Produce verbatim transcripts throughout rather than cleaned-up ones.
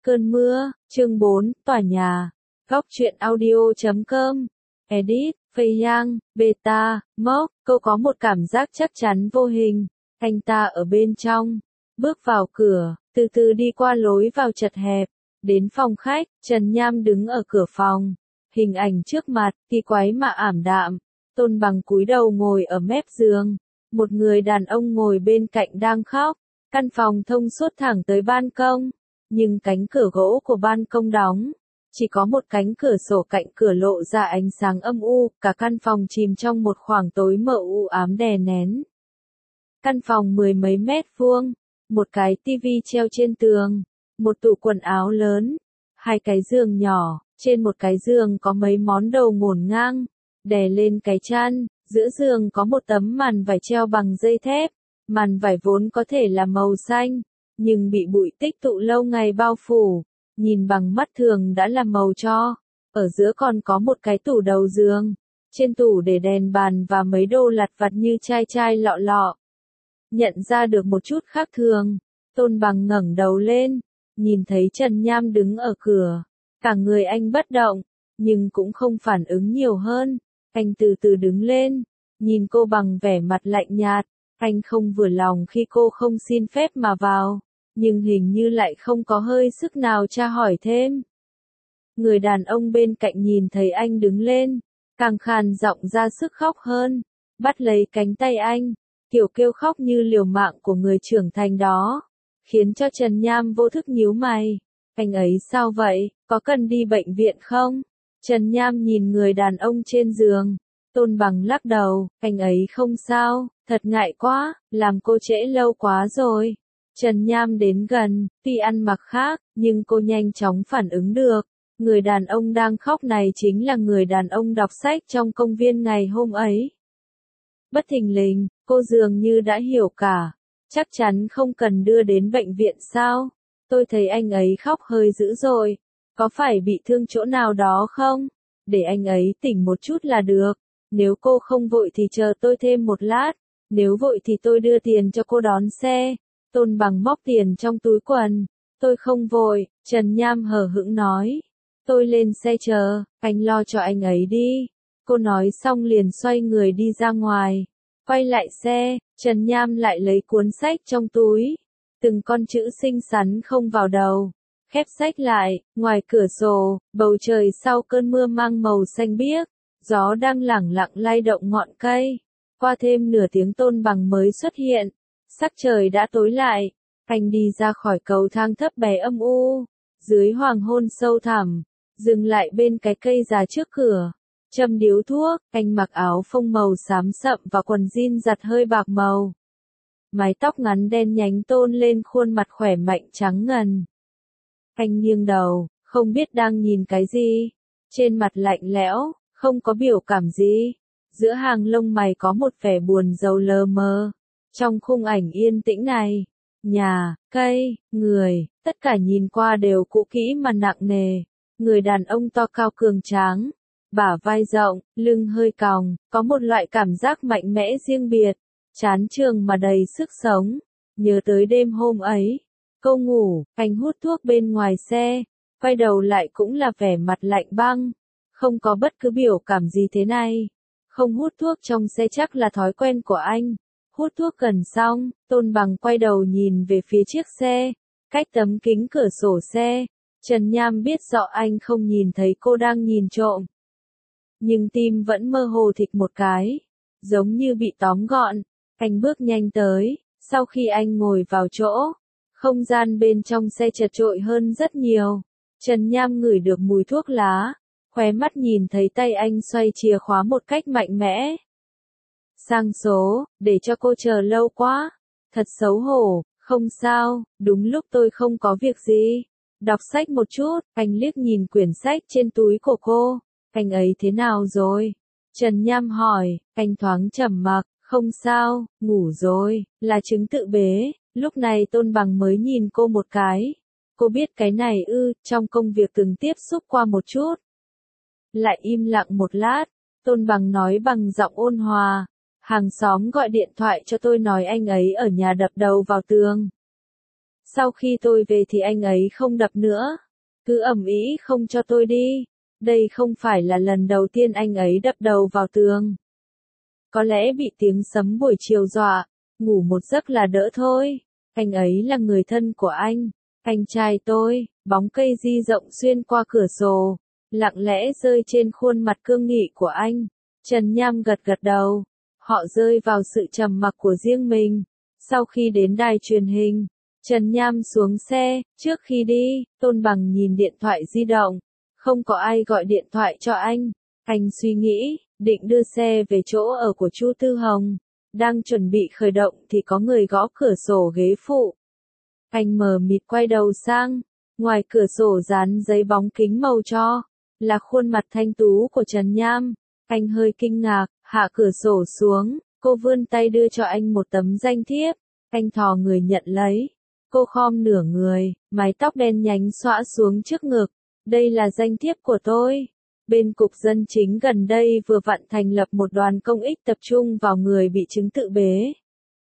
Cơn mưa, chương bốn, tòa nhà. Góc truyện audio chấm com. Edit, Phây Yang, Beta, Mốc. Cô có một cảm giác chắc chắn vô hình. Anh ta ở bên trong. Bước vào cửa, từ từ đi qua lối vào chật hẹp. Đến phòng khách, Trần Nham đứng ở cửa phòng. Hình ảnh trước mặt, kỳ quái mà ảm đạm. Tôn Bằng cúi đầu ngồi ở mép giường. Một người đàn ông ngồi bên cạnh đang khóc. Căn phòng thông suốt thẳng tới ban công. Nhưng cánh cửa gỗ của ban công đóng. Chỉ có một cánh cửa sổ cạnh cửa lộ ra ánh sáng âm u, cả căn phòng chìm trong một khoảng tối mờ u ám đè nén. Căn phòng mười mấy mét vuông, một cái tivi treo trên tường, một tủ quần áo lớn, hai cái giường nhỏ, trên một cái giường có mấy món đồ ngổn ngang, đè lên cái chăn, giữa giường có một tấm màn vải treo bằng dây thép, màn vải vốn có thể là màu xanh, nhưng bị bụi tích tụ lâu ngày bao phủ, nhìn bằng mắt thường đã là màu tro. Ở giữa còn có một cái tủ đầu giường, trên tủ để đèn bàn và mấy đồ lặt vặt như chai chai lọ lọ. Nhận ra được một chút khác thường, Tôn Bằng ngẩng đầu lên, nhìn thấy Trần Nham đứng ở cửa, cả người anh bất động, nhưng cũng không phản ứng nhiều hơn. Anh từ từ đứng lên, nhìn cô bằng vẻ mặt lạnh nhạt. Anh không vừa lòng khi cô không xin phép mà vào, nhưng hình như lại không có hơi sức nào tra hỏi thêm. Người đàn ông bên cạnh nhìn thấy anh đứng lên, càng khàn giọng ra sức khóc hơn, bắt lấy cánh tay anh, kiểu kêu khóc như liều mạng của người trưởng thành đó, khiến cho Trần Nham vô thức nhíu mày. Anh ấy sao vậy, có cần đi bệnh viện không? Trần Nham nhìn người đàn ông trên giường. Tôn Bằng lắc đầu, anh ấy không sao, thật ngại quá, làm cô trễ lâu quá rồi. Trần Nham đến gần, tuy ăn mặc khác, nhưng cô nhanh chóng phản ứng được. Người đàn ông đang khóc này chính là người đàn ông đọc sách trong công viên ngày hôm ấy. Bất thình lình, cô dường như đã hiểu cả. Chắc chắn không cần đưa đến bệnh viện sao? Tôi thấy anh ấy khóc hơi dữ rồi. Có phải bị thương chỗ nào đó không? Để anh ấy tỉnh một chút là được. Nếu cô không vội thì chờ tôi thêm một lát. Nếu vội thì tôi đưa tiền cho cô đón xe. Tôn Bằng móc tiền trong túi quần. Tôi không vội, Trần Nham hờ hững nói. Tôi lên xe chờ, anh lo cho anh ấy đi. Cô nói xong liền xoay người đi ra ngoài. Quay lại xe, Trần Nham lại lấy cuốn sách trong túi. Từng con chữ xinh xắn không vào đầu. Khép sách lại, ngoài cửa sổ, bầu trời sau cơn mưa mang màu xanh biếc. Gió đang lẳng lặng lay động ngọn cây. Qua thêm nửa tiếng Tôn Bằng mới xuất hiện. Sắc trời đã tối lại. Anh đi ra khỏi cầu thang thấp bé âm u. Dưới hoàng hôn sâu thẳm. Dừng lại bên cái cây già trước cửa. Châm điếu thuốc. Anh mặc áo phông màu xám sậm và quần jean giặt hơi bạc màu. Mái tóc ngắn đen nhánh tôn lên khuôn mặt khỏe mạnh trắng ngần. Anh nghiêng đầu, không biết đang nhìn cái gì. Trên mặt lạnh lẽo. Không có biểu cảm gì. Giữa hàng lông mày có một vẻ buồn rầu lờ mờ. Trong khung ảnh yên tĩnh này, nhà, cây, người, tất cả nhìn qua đều cũ kỹ mà nặng nề. Người đàn ông to cao cường tráng, bả vai rộng, lưng hơi còng, có một loại cảm giác mạnh mẽ riêng biệt. Chán trường mà đầy sức sống. Nhớ tới đêm hôm ấy, cô ngủ, anh hút thuốc bên ngoài xe, quay đầu lại cũng là vẻ mặt lạnh băng. Không có bất cứ biểu cảm gì thế này. Không hút thuốc trong xe chắc là thói quen của anh. Hút thuốc gần xong, Tôn Bằng quay đầu nhìn về phía chiếc xe. Cách tấm kính cửa sổ xe, Trần Nham biết rõ anh không nhìn thấy cô đang nhìn trộm. Nhưng tim vẫn mơ hồ thịch một cái. Giống như bị tóm gọn. Anh bước nhanh tới. Sau khi anh ngồi vào chỗ, không gian bên trong xe chật chội hơn rất nhiều. Trần Nham ngửi được mùi thuốc lá. Khóe mắt nhìn thấy tay anh xoay chìa khóa một cách mạnh mẽ. Sang số, để cho cô chờ lâu quá. Thật xấu hổ, không sao, đúng lúc tôi không có việc gì. Đọc sách một chút, anh liếc nhìn quyển sách trên túi của cô. Anh ấy thế nào rồi? Trần Nham hỏi, anh thoáng trầm mặc, không sao, ngủ rồi, là chứng tự bế. Lúc này Tôn Bằng mới nhìn cô một cái. Cô biết cái này ư, trong công việc từng tiếp xúc qua một chút. Lại im lặng một lát, Tôn Bằng nói bằng giọng ôn hòa. Hàng xóm gọi điện thoại cho tôi nói anh ấy ở nhà đập đầu vào tường. Sau khi tôi về thì anh ấy không đập nữa. Cứ ầm ĩ không cho tôi đi. Đây không phải là lần đầu tiên anh ấy đập đầu vào tường. Có lẽ bị tiếng sấm buổi chiều dọa, ngủ một giấc là đỡ thôi. Anh ấy là người thân của anh. Anh trai tôi, bóng cây di rộng xuyên qua cửa sổ, lặng lẽ rơi trên khuôn mặt cương nghị của anh. Trần Nham gật gật đầu. Họ rơi vào sự trầm mặc của riêng mình. Sau khi đến đài truyền hình, Trần Nham xuống xe. Trước khi đi, Tôn Bằng nhìn điện thoại di động. Không có ai gọi điện thoại cho anh. Anh suy nghĩ, định đưa xe về chỗ ở của Chu Tư Hồng. Đang chuẩn bị khởi động thì có người gõ cửa sổ ghế phụ. Anh mờ mịt quay đầu sang. Ngoài cửa sổ dán giấy bóng kính màu cho, là khuôn mặt thanh tú của Trần Nham. Anh hơi kinh ngạc, hạ cửa sổ xuống. Cô vươn tay đưa cho anh một tấm danh thiếp. Anh thò người nhận lấy. Cô khom nửa người, mái tóc đen nhánh xõa xuống trước ngực. Đây là danh thiếp của tôi. Bên Cục Dân Chính gần đây vừa vặn thành lập một đoàn công ích tập trung vào người bị chứng tự bế.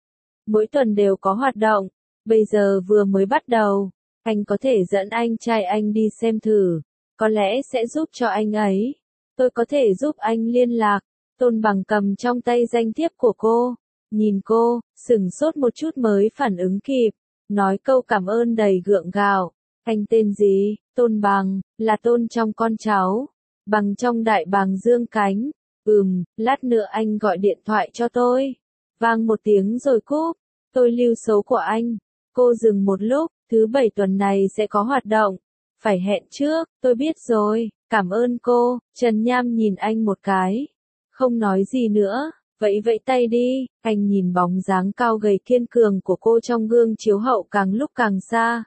Mỗi tuần đều có hoạt động. Bây giờ vừa mới bắt đầu. Anh có thể dẫn anh trai anh đi xem thử. Có lẽ sẽ giúp cho anh ấy. Tôi có thể giúp anh liên lạc. Tôn Bằng cầm trong tay danh thiếp của cô. Nhìn cô, sửng sốt một chút mới phản ứng kịp. Nói câu cảm ơn đầy gượng gạo. Anh tên gì? Tôn Bằng, là Tôn trong con cháu. Bằng trong đại bàng dương cánh. Ừm, lát nữa anh gọi điện thoại cho tôi. Vang một tiếng rồi cúp. Tôi lưu số của anh. Cô dừng một lúc, thứ bảy tuần này sẽ có hoạt động. Phải hẹn trước, tôi biết rồi, cảm ơn cô. Trần Nham nhìn anh một cái. Không nói gì nữa, vẫy vẫy tay đi. Anh nhìn bóng dáng cao gầy kiên cường của cô trong gương chiếu hậu càng lúc càng xa.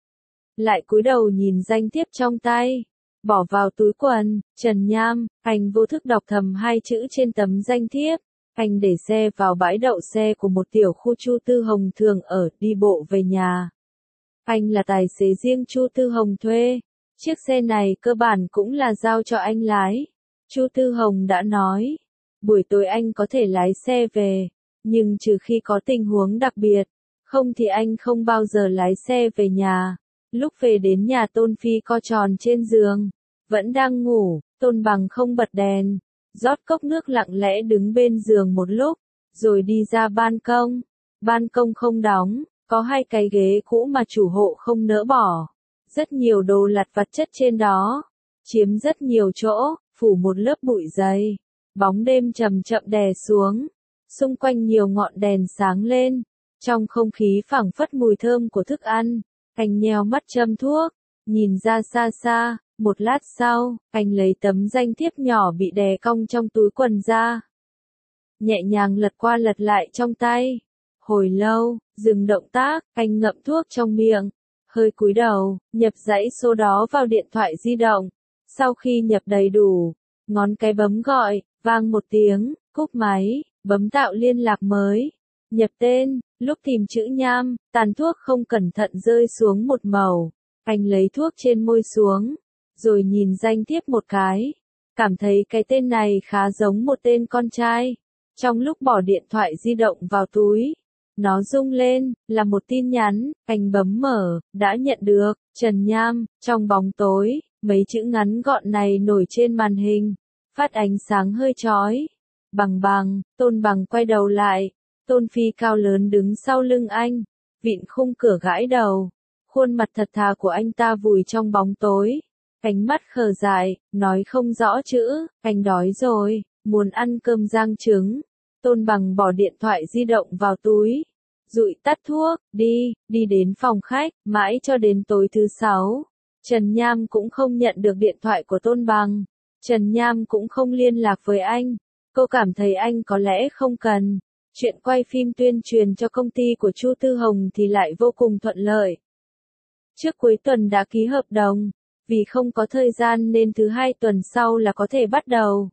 Lại cúi đầu nhìn danh thiếp trong tay. Bỏ vào túi quần. Trần Nham, anh vô thức đọc thầm hai chữ trên tấm danh thiếp. Anh để xe vào bãi đậu xe của một tiểu khu Chu Tư Hồng thường ở, đi bộ về nhà. Anh là tài xế riêng Chu Tư Hồng thuê. Chiếc xe này cơ bản cũng là giao cho anh lái. Chu Tư Hồng đã nói, buổi tối anh có thể lái xe về, nhưng trừ khi có tình huống đặc biệt, không thì anh không bao giờ lái xe về nhà. Lúc về đến nhà Tôn Phi co tròn trên giường, vẫn đang ngủ. Tôn Bằng không bật đèn, rót cốc nước lặng lẽ đứng bên giường một lúc, rồi đi ra ban công. Ban công không đóng, có hai cái ghế cũ mà chủ hộ không nỡ bỏ. Rất nhiều đồ lặt vặt chất trên đó, chiếm rất nhiều chỗ, phủ một lớp bụi dày. Bóng đêm chậm chậm đè xuống, xung quanh nhiều ngọn đèn sáng lên, trong không khí phảng phất mùi thơm của thức ăn. Anh nheo mắt châm thuốc, nhìn ra xa xa. Một lát sau, anh lấy tấm danh thiếp nhỏ bị đè cong trong túi quần ra. Nhẹ nhàng lật qua lật lại trong tay. Hồi lâu, dừng động tác, anh ngậm thuốc trong miệng. Hơi cúi đầu, nhập dãy số đó vào điện thoại di động. Sau khi nhập đầy đủ, ngón cái bấm gọi, vang một tiếng, cúp máy, bấm tạo liên lạc mới. Nhập tên, lúc tìm chữ Nham, tàn thuốc không cẩn thận rơi xuống một mẩu. Anh lấy thuốc trên môi xuống, rồi nhìn danh thiếp một cái. Cảm thấy cái tên này khá giống một tên con trai. Trong lúc bỏ điện thoại di động vào túi, nó rung lên, là một tin nhắn. Anh bấm mở, đã nhận được, Trần Nham. Trong bóng tối, mấy chữ ngắn gọn này nổi trên màn hình, phát ánh sáng hơi chói. Bằng bằng, Tôn Bằng quay đầu lại. Tôn Phi cao lớn đứng sau lưng anh, vịn khung cửa gãi đầu. Khuôn mặt thật thà của anh ta vùi trong bóng tối. Ánh mắt khờ dại, nói không rõ chữ. Anh đói rồi, muốn ăn cơm rang trứng. Tôn Bằng bỏ điện thoại di động vào túi, dụi tắt thuốc, đi, đi đến phòng khách. Mãi cho đến tối thứ sáu, Trần Nham cũng không nhận được điện thoại của Tôn Bằng. Trần Nham cũng không liên lạc với anh. Cô cảm thấy anh có lẽ không cần. Chuyện quay phim tuyên truyền cho công ty của Chu Tư Hồng thì lại vô cùng thuận lợi. Trước cuối tuần đã ký hợp đồng, vì không có thời gian nên thứ hai tuần sau là có thể bắt đầu.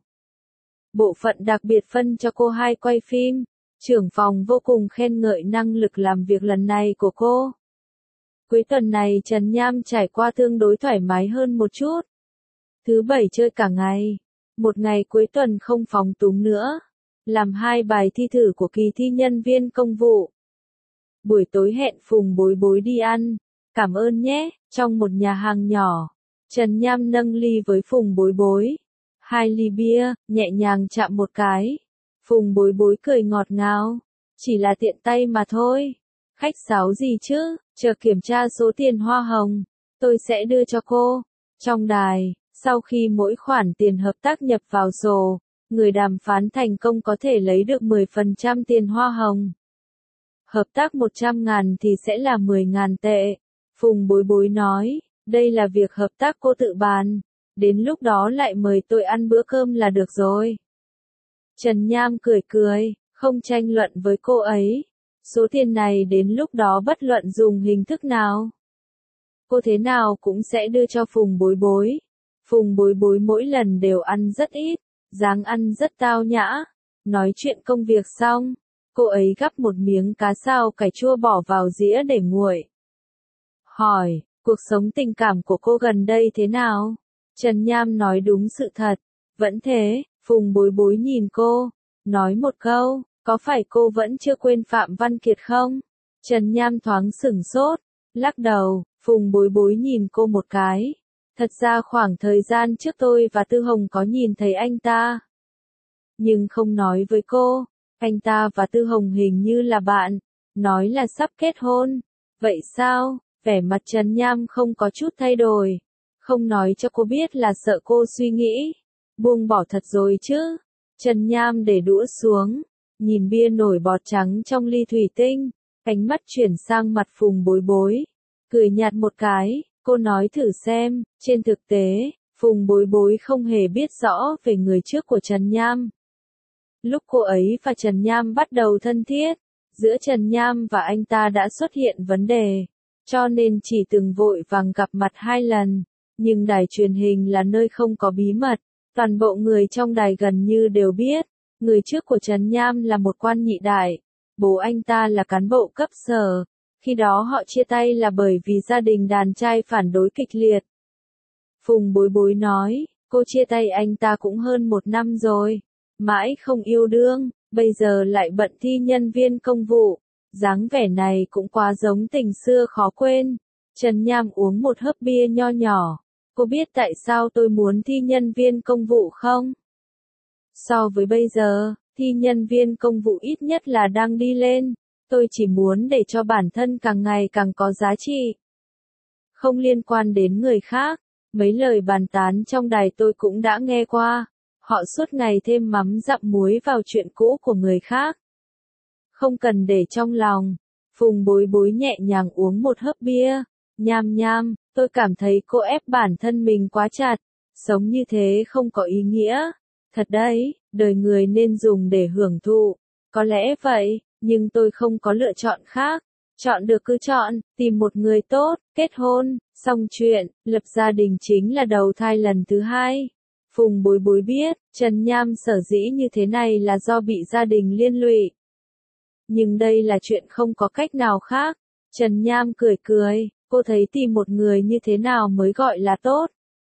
Bộ phận đặc biệt phân cho cô hai quay phim. Trưởng phòng vô cùng khen ngợi năng lực làm việc lần này của cô. Cuối tuần này Trần Nham trải qua tương đối thoải mái hơn một chút. Thứ bảy chơi cả ngày. Một ngày cuối tuần không phóng túng nữa. Làm hai bài thi thử của kỳ thi nhân viên công vụ. buổi tối hẹn Phùng Bối Bối đi ăn. Cảm ơn nhé, trong một nhà hàng nhỏ. Trần Nham nâng ly với Phùng Bối Bối. Hai ly bia, nhẹ nhàng chạm một cái. Phùng Bối Bối cười ngọt ngào. Chỉ là tiện tay mà thôi. Khách sáo gì chứ, chờ kiểm tra số tiền hoa hồng. Tôi sẽ đưa cho cô. Trong đài, sau khi mỗi khoản tiền hợp tác nhập vào sổ, người đàm phán thành công có thể lấy được mười phần trăm tiền hoa hồng. Hợp tác một trăm ngàn thì sẽ là mười ngàn tệ. Phùng Bối Bối nói, đây là việc hợp tác cô tự bàn. Đến lúc đó lại mời tôi ăn bữa cơm là được rồi. Trần Nham cười cười, không tranh luận với cô ấy. Số tiền này đến lúc đó bất luận dùng hình thức nào, cô thế nào cũng sẽ đưa cho Phùng Bối Bối. Phùng Bối Bối mỗi lần đều ăn rất ít, dáng ăn rất tao nhã. Nói chuyện công việc xong, cô ấy gắp một miếng cá sao cải chua bỏ vào dĩa để nguội. Hỏi, cuộc sống tình cảm của cô gần đây thế nào? Trần Nham nói đúng sự thật. Vẫn thế, Phùng Bối Bối nhìn cô, nói một câu, có phải cô vẫn chưa quên Phạm Văn Kiệt không? Trần Nham thoáng sửng sốt, lắc đầu. Phùng Bối Bối nhìn cô một cái. Thật ra khoảng thời gian trước tôi và Tư Hồng có nhìn thấy anh ta, nhưng không nói với cô. Anh ta và Tư Hồng hình như là bạn, nói là sắp kết hôn. Vậy sao? Vẻ mặt Trần Nham không có chút thay đổi. Không nói cho cô biết là sợ cô suy nghĩ. Buông bỏ thật rồi chứ. Trần Nham để đũa xuống, nhìn bia nổi bọt trắng trong ly thủy tinh, ánh mắt chuyển sang mặt Phùng Bối Bối. Cười nhạt một cái, cô nói thử xem, trên thực tế, Phùng Bối Bối không hề biết rõ về người trước của Trần Nham. Lúc cô ấy và Trần Nham bắt đầu thân thiết, giữa Trần Nham và anh ta đã xuất hiện vấn đề, cho nên chỉ từng vội vàng gặp mặt hai lần. Nhưng đài truyền hình là nơi không có bí mật, toàn bộ người trong đài gần như đều biết, người trước của Trần Nham là một quan nhị đại, bố anh ta là cán bộ cấp sở. Khi đó họ chia tay là bởi vì gia đình đàn trai phản đối kịch liệt. Phùng Bối Bối nói, cô chia tay anh ta cũng hơn một năm rồi, mãi không yêu đương, bây giờ lại bận thi nhân viên công vụ. Dáng vẻ này cũng quá giống tình xưa khó quên. Trần Nham uống một hớp bia nho nhỏ. Cô biết tại sao tôi muốn thi nhân viên công vụ không? So với bây giờ, thi nhân viên công vụ ít nhất là đang đi lên. Tôi chỉ muốn để cho bản thân càng ngày càng có giá trị. Không liên quan đến người khác. Mấy lời bàn tán trong đài tôi cũng đã nghe qua. Họ suốt ngày thêm mắm dặm muối vào chuyện cũ của người khác. Không cần để trong lòng. Phùng Bối Bối nhẹ nhàng uống một hớp bia. Nham nham, tôi cảm thấy cô ép bản thân mình quá chặt. Sống như thế không có ý nghĩa. Thật đấy, đời người nên dùng để hưởng thụ. Có lẽ vậy, nhưng tôi không có lựa chọn khác. Chọn được cứ chọn, tìm một người tốt, kết hôn, xong chuyện, lập gia đình chính là đầu thai lần thứ hai. Phùng Bối Bối biết, Trần Nham sở dĩ như thế này là do bị gia đình liên lụy. Nhưng đây là chuyện không có cách nào khác. Trần Nham cười cười, cô thấy tìm một người như thế nào mới gọi là tốt.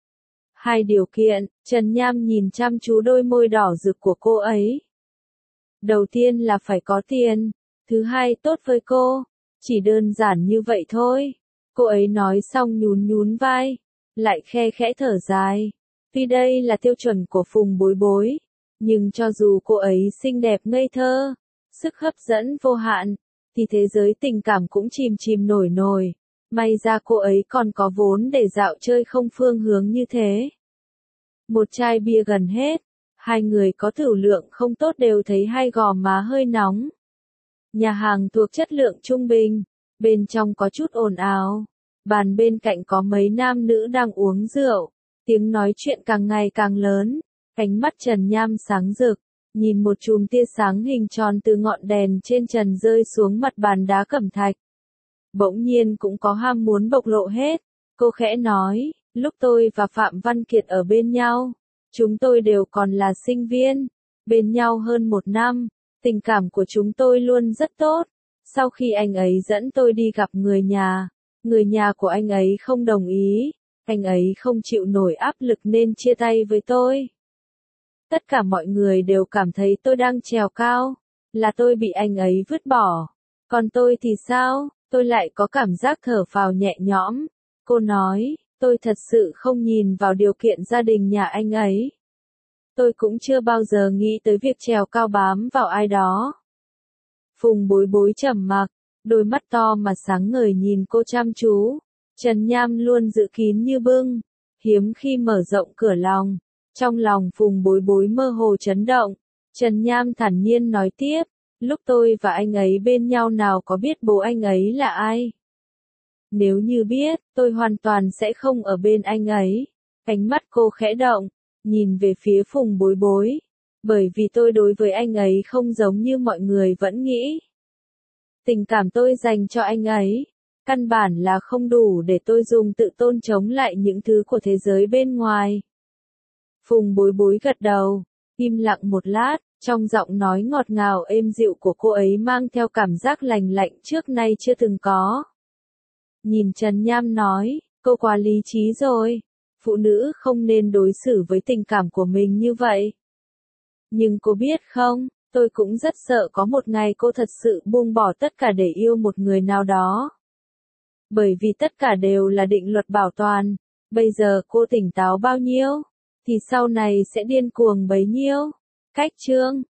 Hai điều kiện, Trần Nham nhìn chăm chú đôi môi đỏ rực của cô ấy. Đầu tiên là phải có tiền, thứ hai tốt với cô, chỉ đơn giản như vậy thôi. Cô ấy nói xong nhún nhún vai, lại khe khẽ thở dài. Tuy đây là tiêu chuẩn của Phùng Bối Bối, nhưng cho dù cô ấy xinh đẹp ngây thơ, sức hấp dẫn vô hạn, thì thế giới tình cảm cũng chìm chìm nổi nổi. May ra cô ấy còn có vốn để dạo chơi không phương hướng như thế. Một chai bia gần hết, hai người có tửu lượng không tốt đều thấy hai gò má hơi nóng. Nhà hàng thuộc chất lượng trung bình, bên trong có chút ồn ào. Bàn bên cạnh có mấy nam nữ đang uống rượu, tiếng nói chuyện càng ngày càng lớn. Ánh mắt Trần Nham sáng rực, nhìn một chùm tia sáng hình tròn từ ngọn đèn trên trần rơi xuống mặt bàn đá cẩm thạch. Bỗng nhiên cũng có ham muốn bộc lộ hết. Cô khẽ nói, lúc tôi và Phạm Văn Kiệt ở bên nhau, chúng tôi đều còn là sinh viên, bên nhau hơn một năm, tình cảm của chúng tôi luôn rất tốt. Sau khi anh ấy dẫn tôi đi gặp người nhà, người nhà của anh ấy không đồng ý, anh ấy không chịu nổi áp lực nên chia tay với tôi. Tất cả mọi người đều cảm thấy tôi đang trèo cao, là tôi bị anh ấy vứt bỏ. Còn tôi thì sao? Tôi lại có cảm giác thở phào nhẹ nhõm. Cô nói, tôi thật sự không nhìn vào điều kiện gia đình nhà anh ấy. Tôi cũng chưa bao giờ nghĩ tới việc trèo cao bám vào ai đó. Phùng Bối Bối trầm mặc, đôi mắt to mà sáng ngời nhìn cô chăm chú. Trần Nham luôn giữ kín như bưng, hiếm khi mở rộng cửa lòng. Trong lòng Phùng Bối Bối mơ hồ chấn động. Trần Nham thản nhiên nói tiếp, lúc tôi và anh ấy bên nhau nào có biết bố anh ấy là ai. Nếu như biết, tôi hoàn toàn sẽ không ở bên anh ấy. Ánh mắt cô khẽ động, nhìn về phía Phùng Bối Bối. Bởi vì tôi đối với anh ấy không giống như mọi người vẫn nghĩ. Tình cảm tôi dành cho anh ấy, căn bản là không đủ để tôi dùng tự tôn chống lại những thứ của thế giới bên ngoài. Phùng Bối Bối gật đầu, im lặng một lát, trong giọng nói ngọt ngào êm dịu của cô ấy mang theo cảm giác lành lạnh trước nay chưa từng có. Nhìn Trần Nham nói, cô quá lý trí rồi, phụ nữ không nên đối xử với tình cảm của mình như vậy. Nhưng cô biết không, tôi cũng rất sợ có một ngày cô thật sự buông bỏ tất cả để yêu một người nào đó. Bởi vì tất cả đều là định luật bảo toàn, bây giờ cô tỉnh táo bao nhiêu, thì sau này sẽ điên cuồng bấy nhiêu. Cách chương